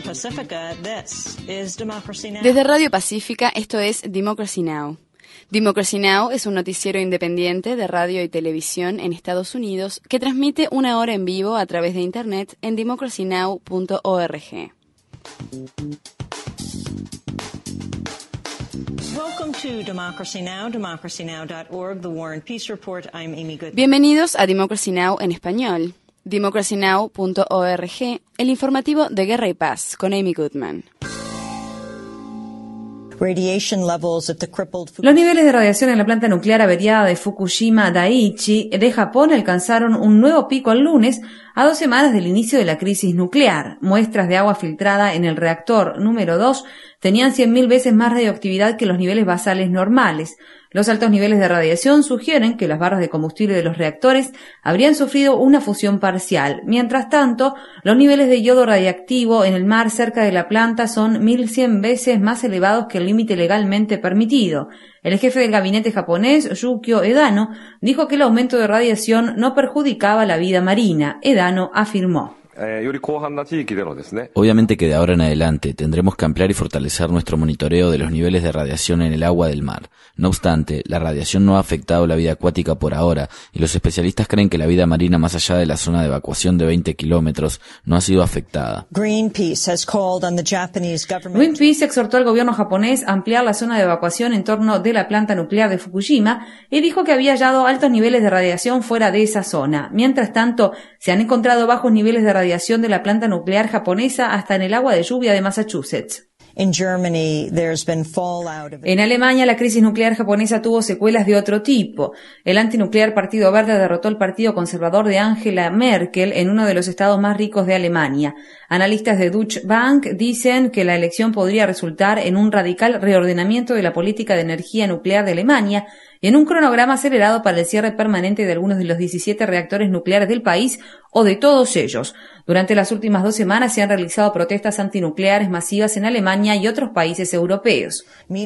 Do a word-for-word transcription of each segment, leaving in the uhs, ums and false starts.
Desde Radio Pacífica, esto es Democracy Now! Democracy Now! Es un noticiero independiente de radio y televisión en Estados Unidos que transmite una hora en vivo a través de Internet en democracy now punto org. Bienvenidos a Democracy Now! En español. democracy now punto org, el informativo de Guerra y Paz, con Amy Goodman. Los niveles de radiación en la planta nuclear averiada de Fukushima Daiichi de Japón alcanzaron un nuevo pico el lunes, a dos semanas del inicio de la crisis nuclear. Muestras de agua filtrada en el reactor número dos tenían cien mil veces más radioactividad que los niveles basales normales. Los altos niveles de radiación sugieren que las barras de combustible de los reactores habrían sufrido una fusión parcial. Mientras tanto, los niveles de yodo radiactivo en el mar cerca de la planta son mil cien veces más elevados que el límite legalmente permitido. El jefe del gabinete japonés, Yukio Edano, dijo que el aumento de radiación no perjudicaba la vida marina. Edano afirmó: Obviamente que de ahora en adelante tendremos que ampliar y fortalecer nuestro monitoreo de los niveles de radiación en el agua del mar. No obstante, la radiación no ha afectado la vida acuática por ahora y los especialistas creen que la vida marina más allá de la zona de evacuación de veinte kilómetros no ha sido afectada. Greenpeace exhortó al gobierno japonés a ampliar la zona de evacuación en torno de la planta nuclear de Fukushima y dijo que había hallado altos niveles de radiación fuera de esa zona. Mientras tanto, se han encontrado bajos niveles de radiación de la planta nuclear japonesa hasta en el agua de lluvia de Massachusetts. En Alemania, la crisis nuclear japonesa tuvo secuelas de otro tipo. El antinuclear Partido Verde derrotó al partido conservador de Angela Merkel en uno de los estados más ricos de Alemania. Analistas de Deutsche Bank dicen que la elección podría resultar en un radical reordenamiento de la política de energía nuclear de Alemania y en un cronograma acelerado para el cierre permanente de algunos de los diecisiete reactores nucleares del país o de todos ellos. Durante las últimas dos semanas se han realizado protestas antinucleares masivas en Alemania y otros países europeos.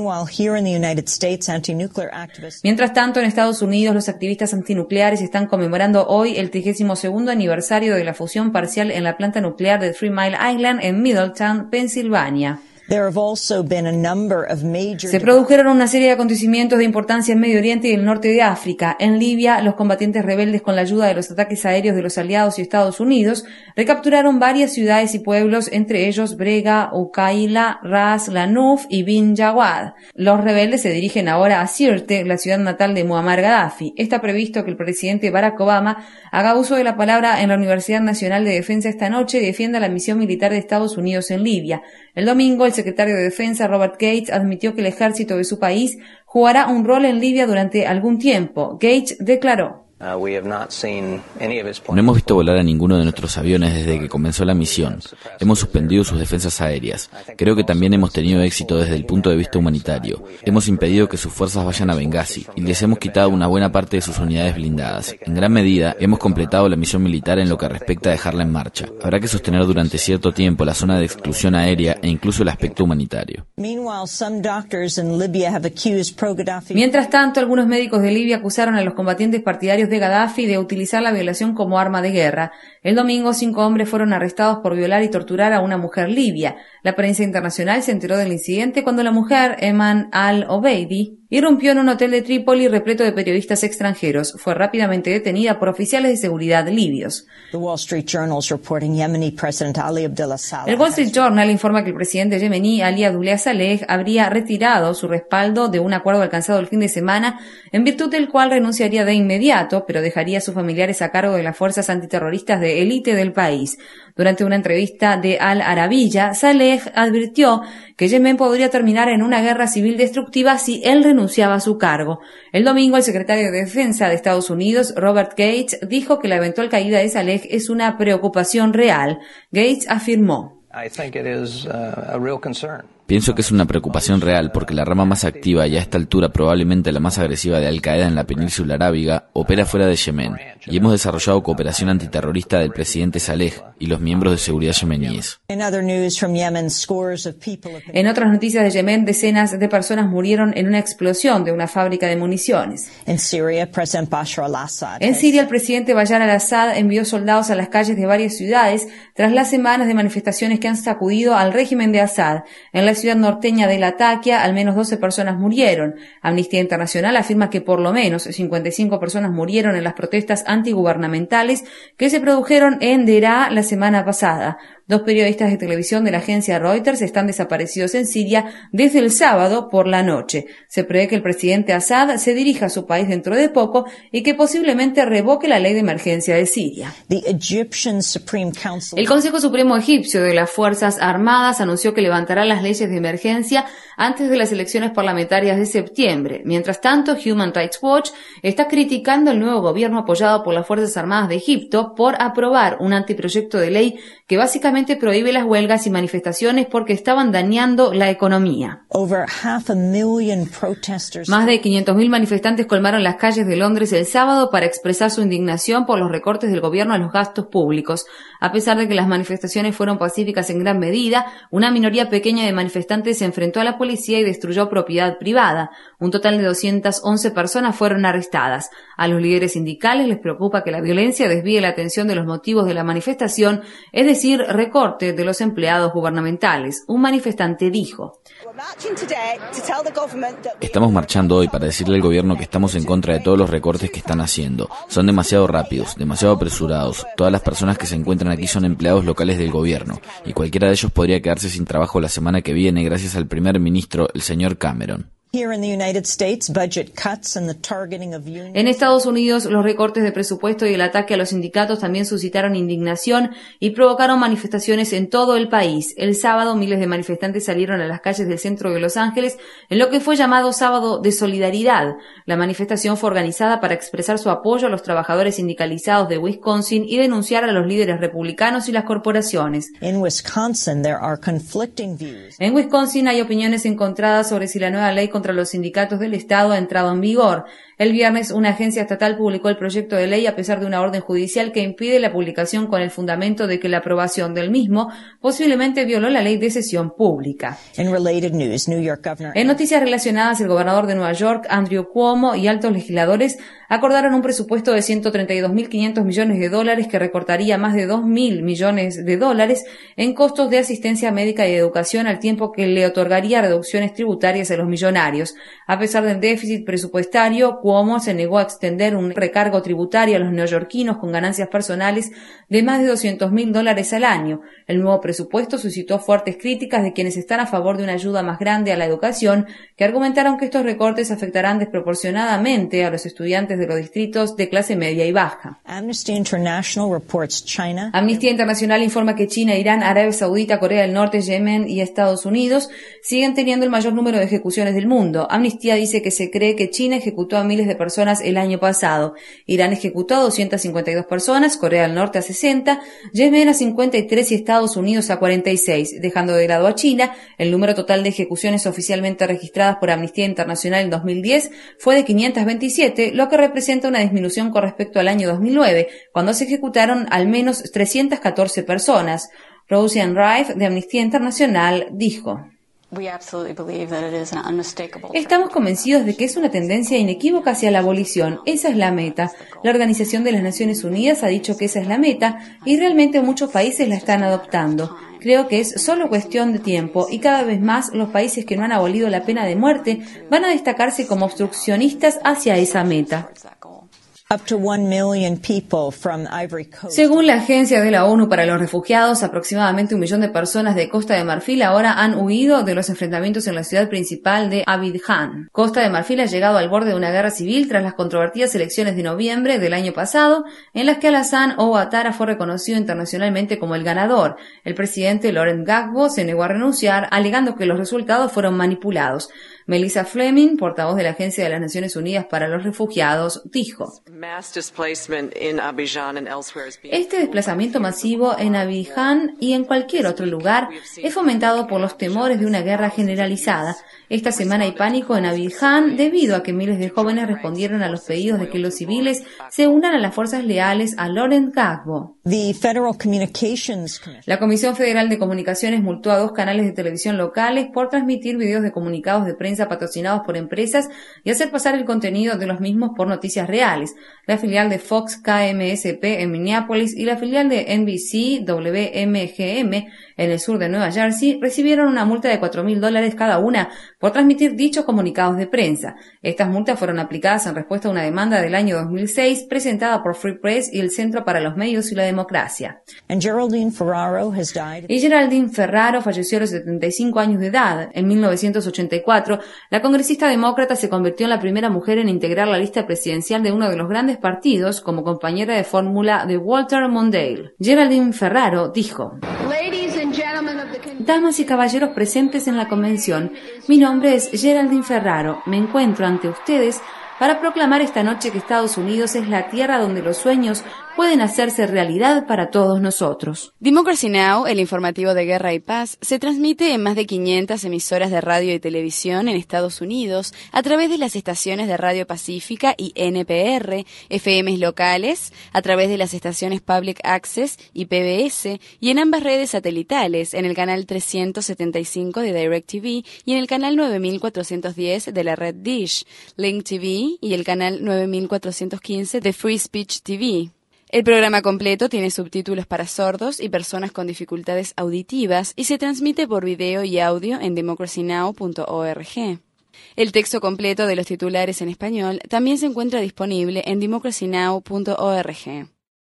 Mientras tanto, en Estados Unidos, los activistas antinucleares están conmemorando hoy el trigésimo segundo aniversario de la fusión parcial en la planta nuclear de Three Mile Island en Middletown, Pensilvania. Se produjeron una serie de acontecimientos de importancia en Medio Oriente y el norte de África. En Libia, los combatientes rebeldes, con la ayuda de los ataques aéreos de los aliados y Estados Unidos, recapturaron varias ciudades y pueblos, entre ellos Brega, Ukaila, Ras Lanuf y Bin Jawad. Los rebeldes se dirigen ahora a Sirte, la ciudad natal de Muammar Gaddafi. Está previsto que el presidente Barack Obama haga uso de la palabra en la Universidad Nacional de Defensa esta noche y defienda la misión militar de Estados Unidos en Libia. El domingo, el secretario de Defensa, Robert Gates, admitió que el ejército de su país jugará un rol en Libia durante algún tiempo. Gates declaró: No hemos visto volar a ninguno de nuestros aviones desde que comenzó la misión. Hemos suspendido sus defensas aéreas. Creo que también hemos tenido éxito desde el punto de vista humanitario. Hemos impedido que sus fuerzas vayan a Benghazi y les hemos quitado una buena parte de sus unidades blindadas. En gran medida, hemos completado la misión militar en lo que respecta a dejarla en marcha. Habrá que sostener durante cierto tiempo la zona de exclusión aérea e incluso el aspecto humanitario. Mientras tanto, algunos médicos de Libia acusaron a los combatientes partidarios de Gaddafi de utilizar la violación como arma de guerra. El domingo, cinco hombres fueron arrestados por violar y torturar a una mujer libia. La prensa internacional se enteró del incidente cuando la mujer, Eman al-Obeidi, irrumpió en un hotel de Trípoli repleto de periodistas extranjeros. Fue rápidamente detenida por oficiales de seguridad libios. El Wall Street Journal informa que el presidente yemení Ali Abdullah Saleh habría retirado su respaldo de un acuerdo alcanzado el fin de semana, en virtud del cual renunciaría de inmediato, pero dejaría a sus familiares a cargo de las fuerzas antiterroristas de élite del país. Durante una entrevista de Al Arabiya, Saleh advirtió que Yemen podría terminar en una guerra civil destructiva si él renunciaba a su cargo. El domingo, el secretario de Defensa de Estados Unidos, Robert Gates, dijo que la eventual caída de Saleh es una preocupación real. Gates afirmó: Pienso que es una preocupación real porque la rama más activa y a esta altura probablemente la más agresiva de Al-Qaeda en la península arábiga opera fuera de Yemen y hemos desarrollado cooperación antiterrorista del presidente Saleh y los miembros de seguridad yemeníes. En otras noticias de Yemen, decenas de personas murieron en una explosión de una fábrica de municiones. En Siria, el presidente Bashar al-Assad. En Siria, el presidente Bashar al-Assad envió soldados a las calles de varias ciudades tras las semanas de manifestaciones que han sacudido al régimen de Assad. En la ciudad norteña de Latakia, al menos doce personas murieron. Amnistía Internacional afirma que por lo menos cincuenta y cinco personas murieron en las protestas antigubernamentales que se produjeron en Deraa la semana pasada. Dos periodistas de televisión de la agencia Reuters están desaparecidos en Siria desde el sábado por la noche. Se prevé que el presidente Assad se dirija a su país dentro de poco y que posiblemente revoque la ley de emergencia de Siria. El Consejo Supremo Egipcio de las Fuerzas Armadas anunció que levantará las leyes de emergencia antes de las elecciones parlamentarias de septiembre. Mientras tanto, Human Rights Watch está criticando el nuevo gobierno apoyado por las Fuerzas Armadas de Egipto por aprobar un anteproyecto de ley que básicamente prohíbe las huelgas y manifestaciones porque estaban dañando la economía. Más de quinientos mil manifestantes colmaron las calles de Londres el sábado para expresar su indignación por los recortes del gobierno a los gastos públicos. A pesar de que las manifestaciones fueron pacíficas en gran medida, una minoría pequeña de manifestantes se enfrentó a la policía y destruyó propiedad privada. Un total de doscientas once personas fueron arrestadas. A los líderes sindicales les preocupa que la violencia desvíe la atención de los motivos de la manifestación, es decir, recorte de los empleados gubernamentales. Un manifestante dijo: Estamos marchando hoy para decirle al gobierno que estamos en contra de todos los recortes que están haciendo. Son demasiado rápidos, demasiado apresurados. Todas las personas que se encuentran aquí son empleados locales del gobierno, y cualquiera de ellos podría quedarse sin trabajo la semana que viene gracias al primer ministro, el señor Cameron. En Estados Unidos, los recortes de presupuesto y el ataque a los sindicatos también suscitaron indignación y provocaron manifestaciones en todo el país. El sábado, miles de manifestantes salieron a las calles del centro de Los Ángeles en lo que fue llamado Sábado de Solidaridad. La manifestación fue organizada para expresar su apoyo a los trabajadores sindicalizados de Wisconsin y denunciar a los líderes republicanos y las corporaciones. En Wisconsin, there are conflicting views. En Wisconsin hay opiniones encontradas sobre si la nueva ley contra los sindicatos del Estado ha entrado en vigor. El viernes, una agencia estatal publicó el proyecto de ley a pesar de una orden judicial que impide la publicación con el fundamento de que la aprobación del mismo posiblemente violó la ley de sesión pública. In related news, New York Governor... En noticias relacionadas, el gobernador de Nueva York, Andrew Cuomo, y altos legisladores acordaron un presupuesto de ciento treinta y dos mil quinientos millones de dólares que recortaría más de dos mil millones de dólares en costos de asistencia médica y educación, al tiempo que le otorgaría reducciones tributarias a los millonarios. A pesar del déficit presupuestario, Cuomo se negó a extender un recargo tributario a los neoyorquinos con ganancias personales de más de doscientos mil dólares al año. El nuevo presupuesto suscitó fuertes críticas de quienes están a favor de una ayuda más grande a la educación, que argumentaron que estos recortes afectarán desproporcionadamente a los estudiantes de los distritos de clase media y baja. Amnesty International reports China. Amnistía Internacional informa que China, Irán, Arabia Saudita, Corea del Norte, Yemen y Estados Unidos siguen teniendo el mayor número de ejecuciones del mundo. Amnistía dice que se cree que China ejecutó a miles de personas el año pasado. Irán ejecutó a doscientas cincuenta y dos personas, Corea del Norte a sesenta, Yemen a cincuenta y tres y Estados Unidos a cuarenta y seis, dejando de lado a China. El número total de ejecuciones oficialmente registradas por Amnistía Internacional en dos mil diez fue de quinientas veintisiete, lo que representa una disminución con respecto al año dos mil nueve, cuando se ejecutaron al menos trescientas catorce personas. Roseanne Rife, de Amnistía Internacional, dijo: Estamos convencidos de que es una tendencia inequívoca hacia la abolición. Esa es la meta. La Organización de las Naciones Unidas ha dicho que esa es la meta y realmente muchos países la están adoptando. Creo que es solo cuestión de tiempo y cada vez más los países que no han abolido la pena de muerte van a destacarse como obstruccionistas hacia esa meta. Según la Agencia de la ONU para los Refugiados, aproximadamente un millón de personas de Costa de Marfil ahora han huido de los enfrentamientos en la ciudad principal de Abidjan. Costa de Marfil ha llegado al borde de una guerra civil tras las controvertidas elecciones de noviembre del año pasado, en las que Alassane Ouattara fue reconocido internacionalmente como el ganador. El presidente Laurent Gbagbo se negó a renunciar, alegando que los resultados fueron manipulados. Melissa Fleming, portavoz de la Agencia de las Naciones Unidas para los Refugiados, dijo: Este desplazamiento masivo en Abidjan y en cualquier otro lugar es fomentado por los temores de una guerra generalizada. Esta semana hay pánico en Abidjan debido a que miles de jóvenes respondieron a los pedidos de que los civiles se unan a las fuerzas leales a Laurent Gbagbo. La Comisión Federal de Comunicaciones multó a dos canales de televisión locales por transmitir videos de comunicados de prensa patrocinados por empresas y hacer pasar el contenido de los mismos por noticias reales. La filial de Fox K M S P en Minneapolis y la filial de N B C W M G M en el sur de Nueva Jersey recibieron una multa de cuatro mil dólares cada una por transmitir dichos comunicados de prensa. Estas multas fueron aplicadas en respuesta a una demanda del año dos mil seis presentada por Free Press y el Centro para los Medios y la Democracia. And Geraldine Ferraro has died. Y Geraldine Ferraro falleció a los setenta y cinco años de edad. En mil novecientos ochenta y cuatro, la congresista demócrata se convirtió en la primera mujer en integrar la lista presidencial de uno de los grandes partidos como compañera de fórmula de Walter Mondale. Geraldine Ferraro dijo: Damas y caballeros presentes en la convención, mi nombre es Geraldine Ferraro. Me encuentro ante ustedes para proclamar esta noche que Estados Unidos es la tierra donde los sueños pueden hacerse realidad para todos nosotros. Democracy Now!, el informativo de guerra y paz, se transmite en más de quinientas emisoras de radio y televisión en Estados Unidos a través de las estaciones de Radio Pacífica y N P R, F Ms locales, a través de las estaciones Public Access y P B S, y en ambas redes satelitales, en el canal trescientos setenta y cinco de DirecTV y en el canal nueve mil cuatrocientos diez de la red Dish, Link T V y el canal nueve mil cuatrocientos quince de Free Speech T V. El programa completo tiene subtítulos para sordos y personas con dificultades auditivas y se transmite por video y audio en democracy now punto org. El texto completo de los titulares en español también se encuentra disponible en democracy now punto org.